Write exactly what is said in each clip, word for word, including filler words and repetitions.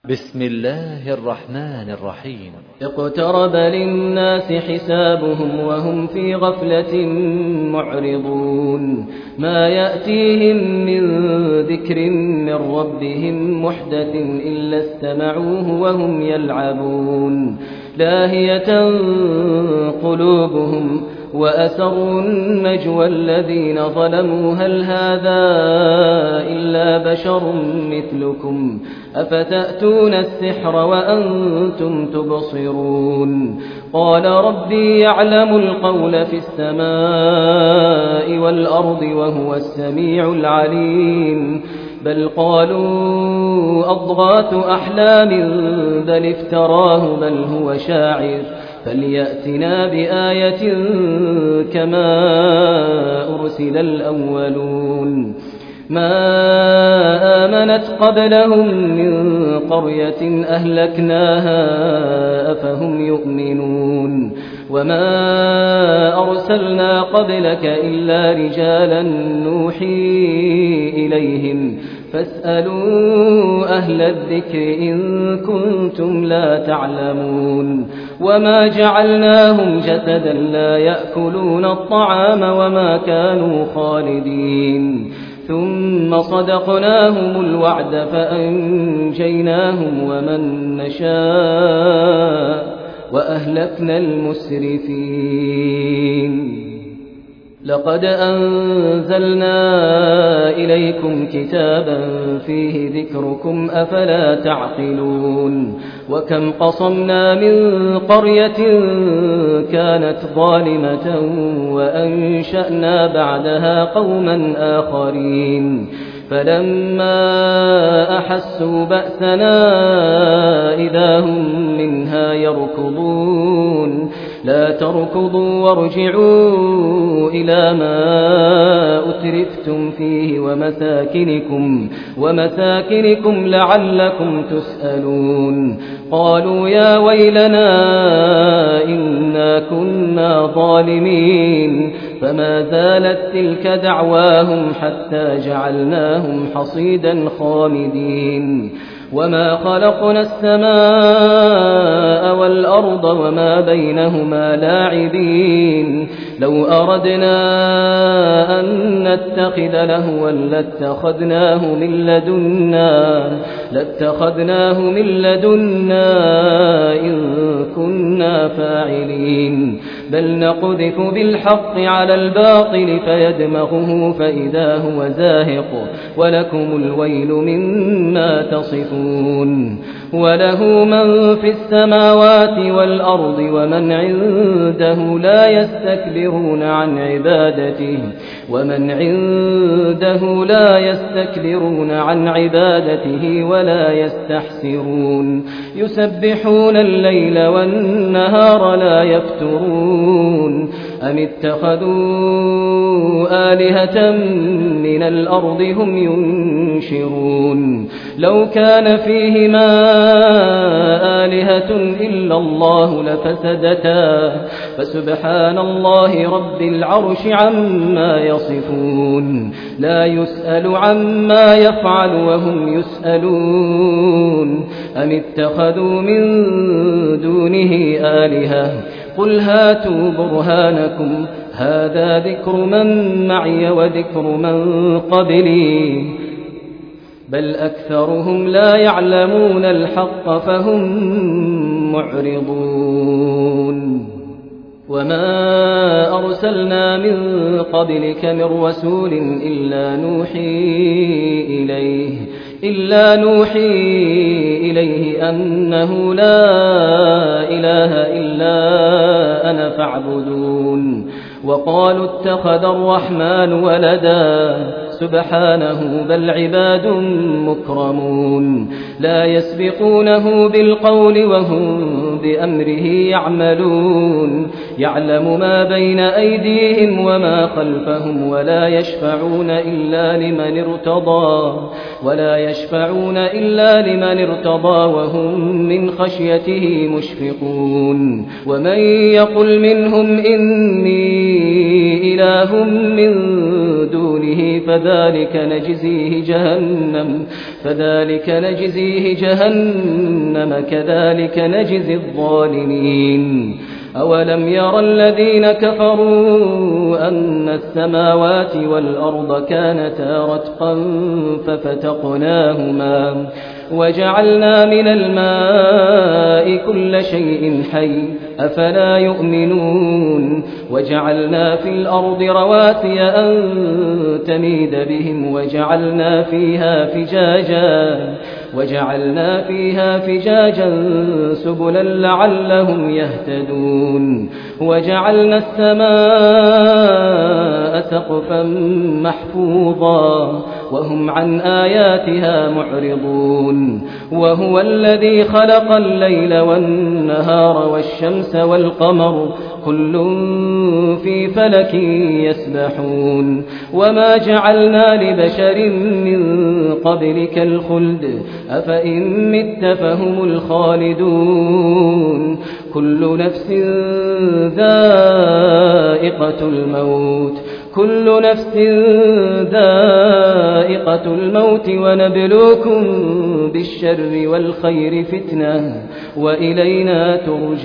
بسم الله الرحمن الرحيم. اقترب للناس حسابهم وهم في غفلة معرضون ما يأتيهم من ذكر من ربهم محدث إلا استمعوه وهم يلعبون لاهية قلوبهم وأسروا النجوى الذين ظلموا هل هذا إلا بشر مثلكم أفتأتون السحر وأنتم تبصرون قال ربي يعلم القول في السماء والأرض وهو السميع العليم بل قالوا أضغاث أحلام بل افتراه بل هو شاعر فليأتنا بآية كما أرسل الأولون ما آمنت قبلهم من قرية أهلكناها أفهم يؤمنون وما أرسلنا قبلك إلا رجالا نوحي إليهم فاسألوا أهل الذكر إن كنتم لا تعلمون وما جعلناهم جسدا لا يأكلون الطعام وما كانوا خالدين ثم صدقناهم الوعد فأنجيناهم ومن نشاء وأهلكنا المسرفين لقد أنزلنا إليكم كتابا فيه ذكركم أفلا تعقلون وكم قصمنا من قرية كانت ظالمة وأنشأنا بعدها قوما آخرين فلما أحسوا بأسنا إذا هم منها يركضون لا تركضوا وارجعوا إلى ما أترفتم فيه ومساكنكم, ومساكنكم لعلكم تسألون قالوا يا ويلنا إنا كنا ظالمين فما زالت تلك دعواهم حتى جعلناهم حصيدا خامدين وما خلقنا السماء والأرض وما بينهما لاعبين لو أردنا أن نتخذ لهوا لاتخذناه من لدنا لاتخذناه من لدنا إن كنا فاعلين بل نقذف بالحق على الباطل فيدمغه فإذا هو زاهق ولكم الويل مما تصفون وله من في السماوات والأرض ومن عنده لا يستكبرون عن عبادته ومن عنده لا يستكبرون عن عبادته ولا يستحسرون يسبحون الليل والنهار لا يفترون أم اتخذوا آلهة من الأرض هم ينشرون لو كان فيهما آلهة إلا الله لفسدتا فسبحان الله رب العرش عما يصفون لا يسأل عما يفعل وهم يسألون أم اتخذوا من دونه آلهة قل هاتوا برهانكم هذا ذكر من معي وذكر من قبلي بل أكثرهم لا يعلمون الحق فهم معرضون وما أرسلنا من قبلك من رسول إلا نوحي إليه إلا نوحي إليه أنه لا إله إلا أنا فاعبدون وقالوا اتخذ الرحمن ولدا سبحانه بل عباد مكرمون لا يسبقونه بالقول وهم بأمره يعملون يعلم ما بين أيديهم وما خلفهم ولا يشفعون إلا لمن ارتضى ولا يشفعون إلا لمن ارتضى وهم من خشيته مشفقون ومن يقل منهم إني إله من دونه به فذلك نجزيه جهنم فذلك نجزيه جهنم كذلك نجزي الظالمين أولم ير الذين كفروا أن السماوات والأرض كانتا رتقا ففتقناهما وجعلنا من الماء كل شيء حي أفلا يؤمنون وجعلنا في الأرض رواسي أن تميد بهم وجعلنا فيها فجاجا وجعلنا فيها فجاجا سبلا لعلهم يهتدون وجعلنا السماء سقفا محفوظا وهم عن آياتها معرضون وهو الذي خلق الليل والنهار والشمس والقمر كل في فلك يسبحون وما جعلنا لبشر من قبلك الخلد أفإن مت فهم الخالدون كل نفس ذائقة الموت كل نفس ذائقة الموت ونبلوكم بالشر والخير فتنة وإلينا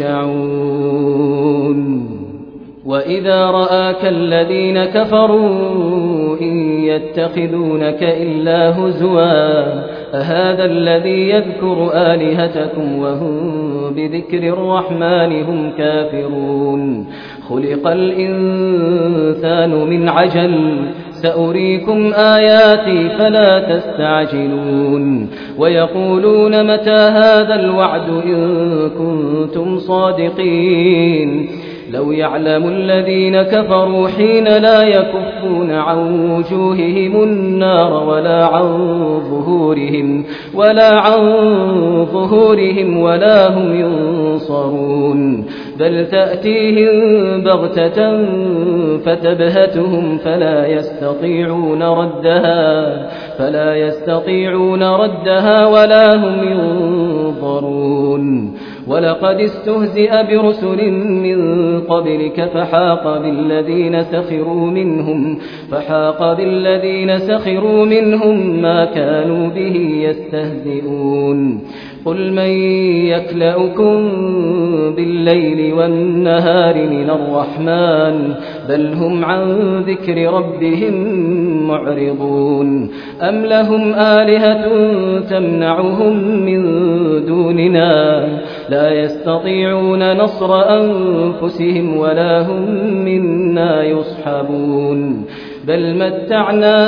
ترجعون وإذا رآك الذين كفروا إن يتخذونك إلا هزوا أهذا الذي يذكر آلهتكم وهم بذكر الرحمن هم كافرون خلق الإنسان من عجل سأريكم آياتي فلا تستعجلون ويقولون متى هذا الوعد إن كنتم صادقين لو يعلم الذين كفروا حين لا يكفون عن وجوههم النار ولا عن ظهورهم ولا عن ظهورهم ولا هم ينصرون بل تأتيهم بغتة فتبهتهم فلا يستطيعون ردها فلا يستطيعون ردها ولا هم ينظرون ولقد استهزئ برسل من قبلك فحاق بالذين سخروا منهم فحاق بالذين سخروا منهم ما كانوا به يستهزئون قل من يكلؤكم بالليل والنهار من الرحمن بل هم عن ذكر ربهم معرضون أم لهم آلهة تمنعهم من دوننا لا يستطيعون نصر أنفسهم ولا هم منا يصحبون بل متعنا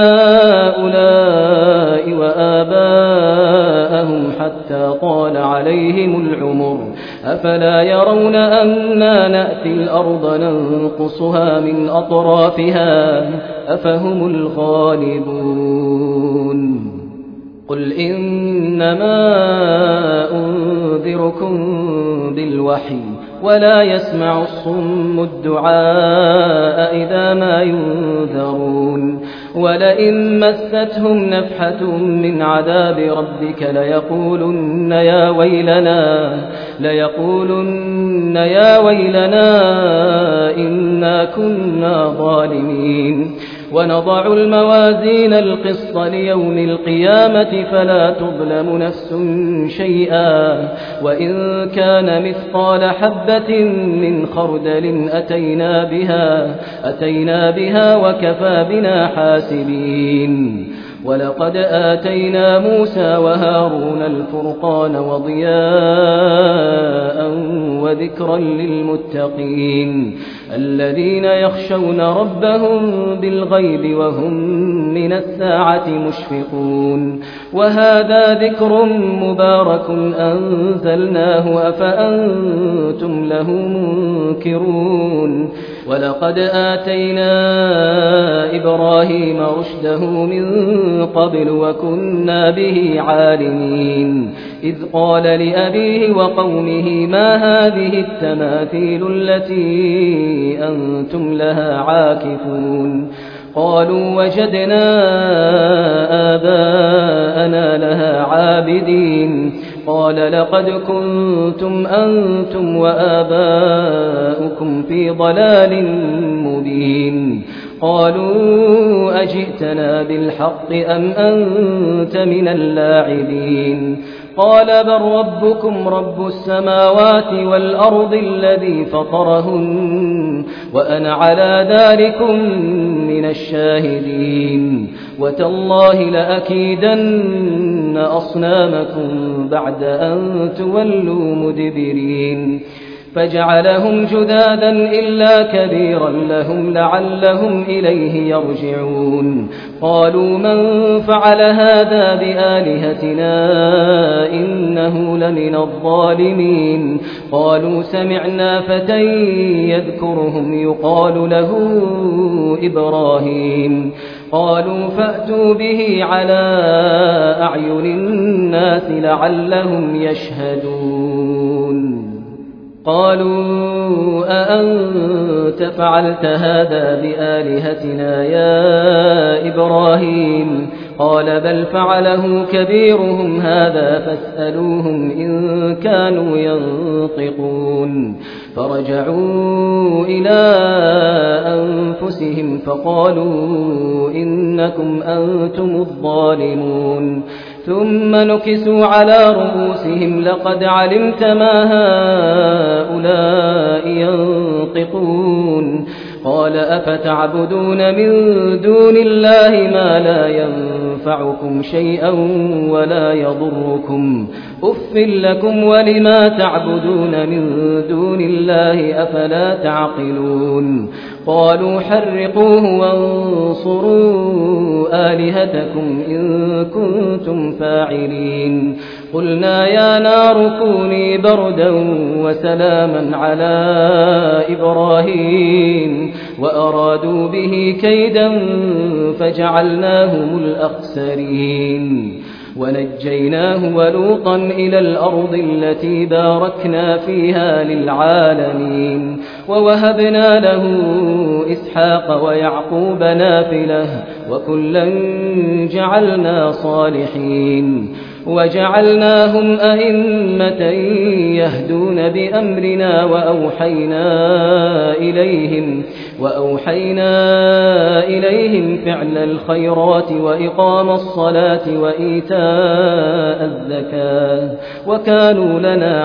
هؤلاء وآباءهم حتى طال عليهم العمر أفلا يرون أنا نأتي الأرض ننقصها من أطرافها أفهم الغالبون قل إنما أنذركم بالوحي ولا يسمع الصم الدعاء إذا ما ينذرون ولئن مستهم نفحة من عذاب ربك ليقولن يا ويلنا ليقولن يا ويلنا إنا كنا ظالمين ونضع الموازين القسط ليوم القيامة فلا تظلم نفس شيئا وإن كان مثقال حبة من خردل أتينا بها أتينا بها وكفى بنا حاسبين ولقد آتينا موسى وهارون الفرقان وضياء وذكرا للمتقين الذين يخشون ربهم بالغيب وهم من الساعة مشفقون وهذا ذكر مبارك أنزلناه أفأنتم له منكرون ولقد آتينا إبراهيم رشده من قبل وكنا به عالمين إذ قال لأبيه وقومه ما هذه التماثيل التي أنتم لها عاكفون قالوا وجدنا آباءنا لها عابدين قال لقد كنتم أنتم وآباؤكم في ضلال مبين قالوا أجئتنا بالحق أم أنت من اللاعبين قال بل ربكم رب السماوات والأرض الذي فطرهن وأنا على ذلكم من الشاهدين وتالله لأكيدن أصنامكم بعد أن تولوا مدبرين فجعلهم جذاذا إلا كبيرا لهم لعلهم إليه يرجعون قالوا من فعل هذا بآلهتنا إنه لمن الظالمين قالوا سمعنا فتى يذكرهم يقال له إبراهيم قالوا فأتوا به على أعين الناس لعلهم يشهدون قالوا أأنت فعلت هذا بآلهتنا يا إبراهيم قال بل فعله كبيرهم هذا فاسألوهم إن كانوا ينطقون فرجعوا إلى أنفسهم فقالوا إنكم أنتم الظالمون ثم نكسوا على رؤوسهم لقد علمت ما هؤلاء ينطقون قال أفتعبدون من دون الله ما لا ينفعكم شيئا ولا يضركم أف لكم ولما تعبدون من دون الله أفلا تعقلون قالوا حرقوه وانصروا آلهتكم إن كنتم فاعلين قلنا يا نار كوني بردا وسلاما على إبراهيم وأرادوا به كيدا فجعلناهم الأخسرين ونجيناه ولوطا إلى الأرض التي باركنا فيها للعالمين ووهبنا له إسحاق ويعقوب نافلة وكلا جعلنا صالحين وجعلناهم أئمة يهدون بأمرنا وأوحينا إليهم وأوحينا إليهم فعل الخيرات وإقام الصلاة وإيتاء الزكاة وكانوا لنا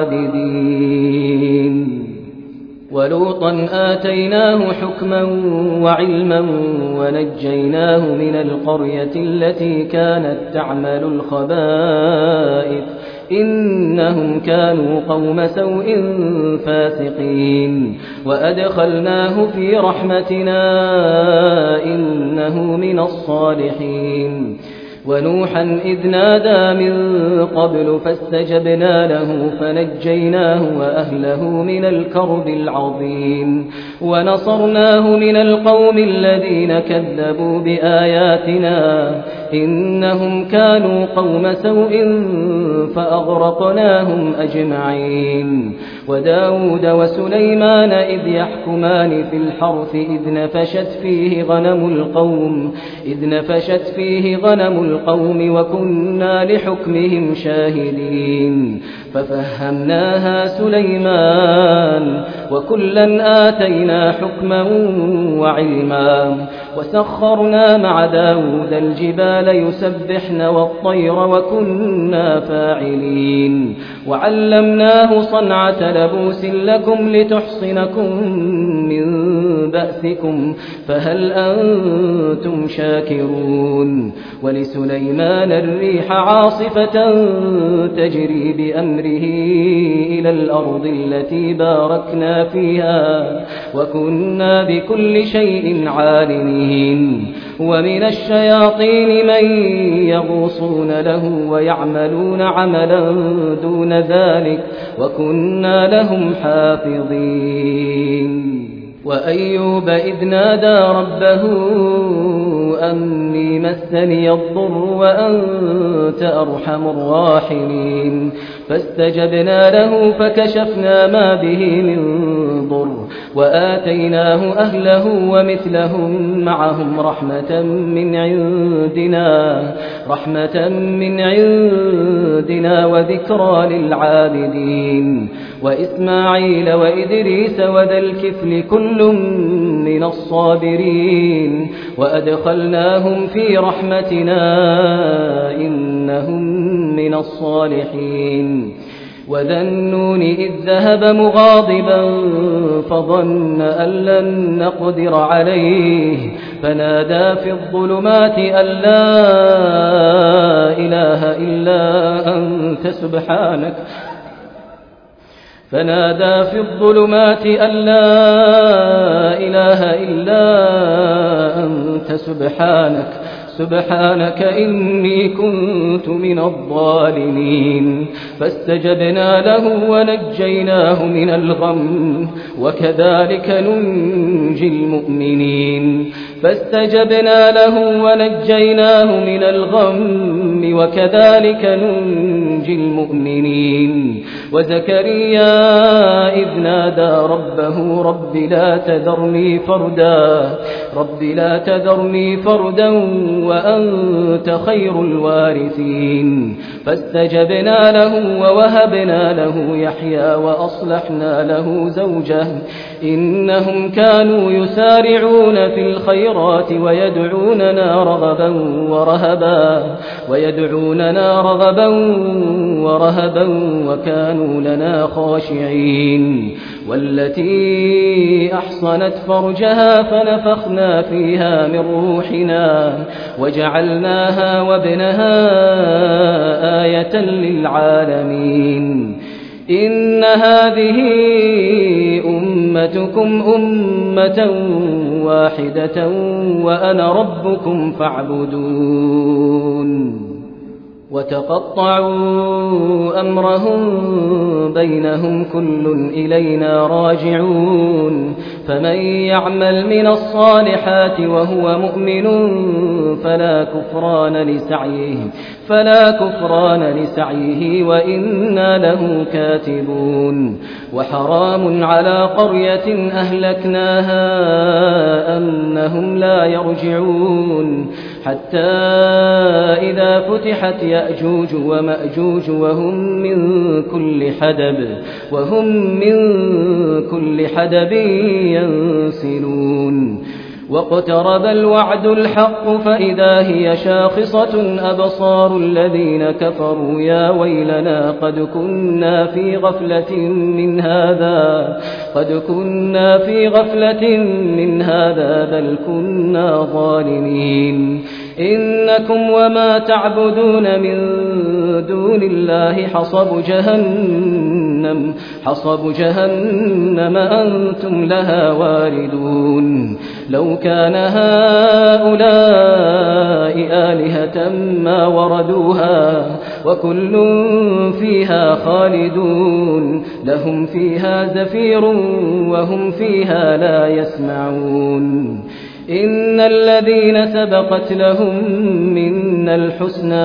عابدين ولوطا آتيناه حكما وعلما ونجيناه من القرية التي كانت تعمل الخبائث إنهم كانوا قوم سوء فاسقين وأدخلناه في رحمتنا إنه من الصالحين ونوحا إذ نادى من قبل فاستجبنا له فنجيناه وأهله من الكرب العظيم ونصرناه من القوم الذين كذبوا بآياتنا إنهم كانوا قوم سوء فأغرقناهم أجمعين وداود وسليمان إذ يحكمان في الحرث إذ نفشت فيه غنم القوم إذ نفشت فيه غنم القوم وكنا لحكمهم شاهدين ففهمناها سليمان وكلا آتينا حكما وعلما وسخرنا مع داود الجبال يسبحن والطير وكنا فاعلين وعلمناه صنعة لبوس لكم لتحصنكم من بأسكم فهل أنتم شاكرون ولسليمان الريح عاصفة تجري بأمره إلى الأرض التي باركنا فيها وكنا بكل شيء عالمين ومن الشياطين من يغوصون له ويعملون عملا دون ذلك وكنا لهم حافظين وأيوب إذ نادى ربه أني مسني الضر وأنت أرحم الراحمين فاستجبنا له فكشفنا ما به من انظر وآتيناه أهله ومثلهم معهم رحمة من عندنا رحمة من عندنا وذكرى للعابدين وإسماعيل وإدريس وذا الكفل كل من الصابرين وأدخلناهم في رحمتنا إنهم من الصالحين وذا النون إذ ذهب مغاضبا فظن أن لن نقدر عليه فنادى في الظلمات أن لا إله إلا أنت سبحانك فنادى في الظلمات أن لا إله إلا أنت سبحانك سبحانك إني كنت من الظالمين فاستجبنا له ونجيناه من الغم وكذلك ننجي المؤمنين فاستجبنا له ونجيناه من الغم وكذلك ننجي المؤمنين وزكريا إذ نادى ربه رب لا تذرني فردا رب لا تذرني فردا وأنت خير الوارثين فاستجبنا له ووهبنا له يحيى وأصلحنا له زوجه إنهم كانوا يسارعون في الخيرات ويدعوننا رغبا ورهبا ويدعوننا رغبا ورهبا وكانوا لنا خاشعين والتي أحصنت فرجها فنفخنا فيها من روحنا وجعلناها وابنها آية للعالمين إن هذه أمتكم أمة واحدة وأنا ربكم فاعبدون وتقطعوا أمرهم بينهم كل إلينا راجعون فمن يعمل من الصالحات وهو مؤمن فلا كفران لسعيه فلا كفران لسعيه وإنا له كاتبون وحرام على قرية أهلكناها أنهم لا يرجعون حتى إذا فتحت يأجوج ومأجوج وهم من كل حدب وهم من كل حدب ينسلون واقترب الوعد الحق فإذا هي شاخصة أبصار الذين كفروا يا ويلنا قد كنا في غفلة من هذا قد كنا في غفلة من هذا بل كنا ظالمين إنكم وما تعبدون من دون الله حصب جهنم حصب جهنم أنتم لها واردون لو كان هؤلاء آلهة ما وردوها وكل فيها خالدون لهم فيها زفير وهم فيها لا يسمعون إن الذين سبقت لهم منا الحسنى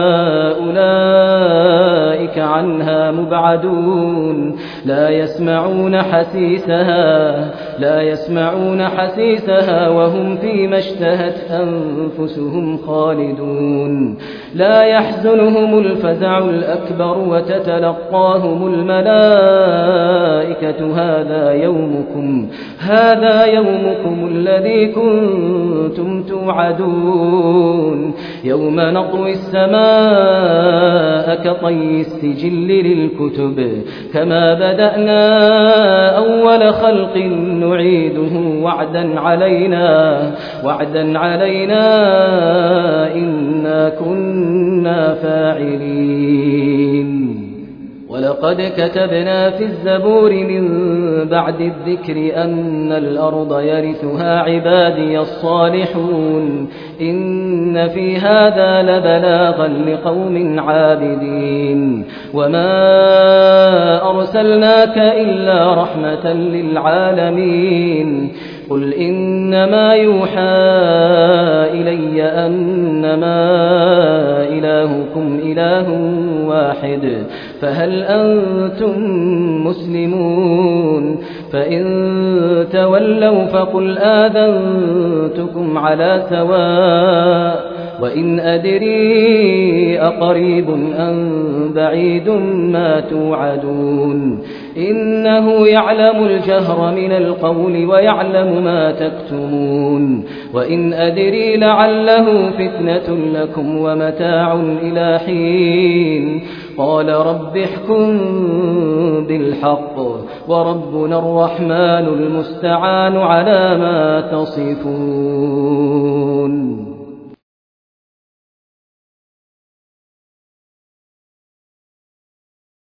أولئك عنها مبعدون لا يسمعون حسيسها لا يسمعون حسيسها وهم فيما اشتهت أنفسهم خالدون لا يحزنهم الفزع الأكبر وتتلقاهم الملائكة هذا يومكم هذا يومكم الذي كنتم توعدون يوم نطوي السماء كطي السجل للكتب كما بدأنا أول خلق نعيده وعدا علينا وعدا علينا إنا كنا فاعلين ولقد كتبنا في الزبور من بعد الذكر أن الأرض يرثها عبادي الصالحون إن في هذا لبلاغا لقوم عابدين وما أرسلناك إلا رحمة للعالمين قل إنما يوحى إلي أنما إلهكم إله واحد فهل أنتم مسلمون فإن تولوا فقل آذنتكم على سواء وإن أدري أقريب أم بعيد ما توعدون إنه يعلم الجهر من القول ويعلم ما تكتمون وإن أدري لعله فتنة لكم ومتاع إلى حين قال رب احكم بالحق وربنا الرحمن المستعان على ما تصفون.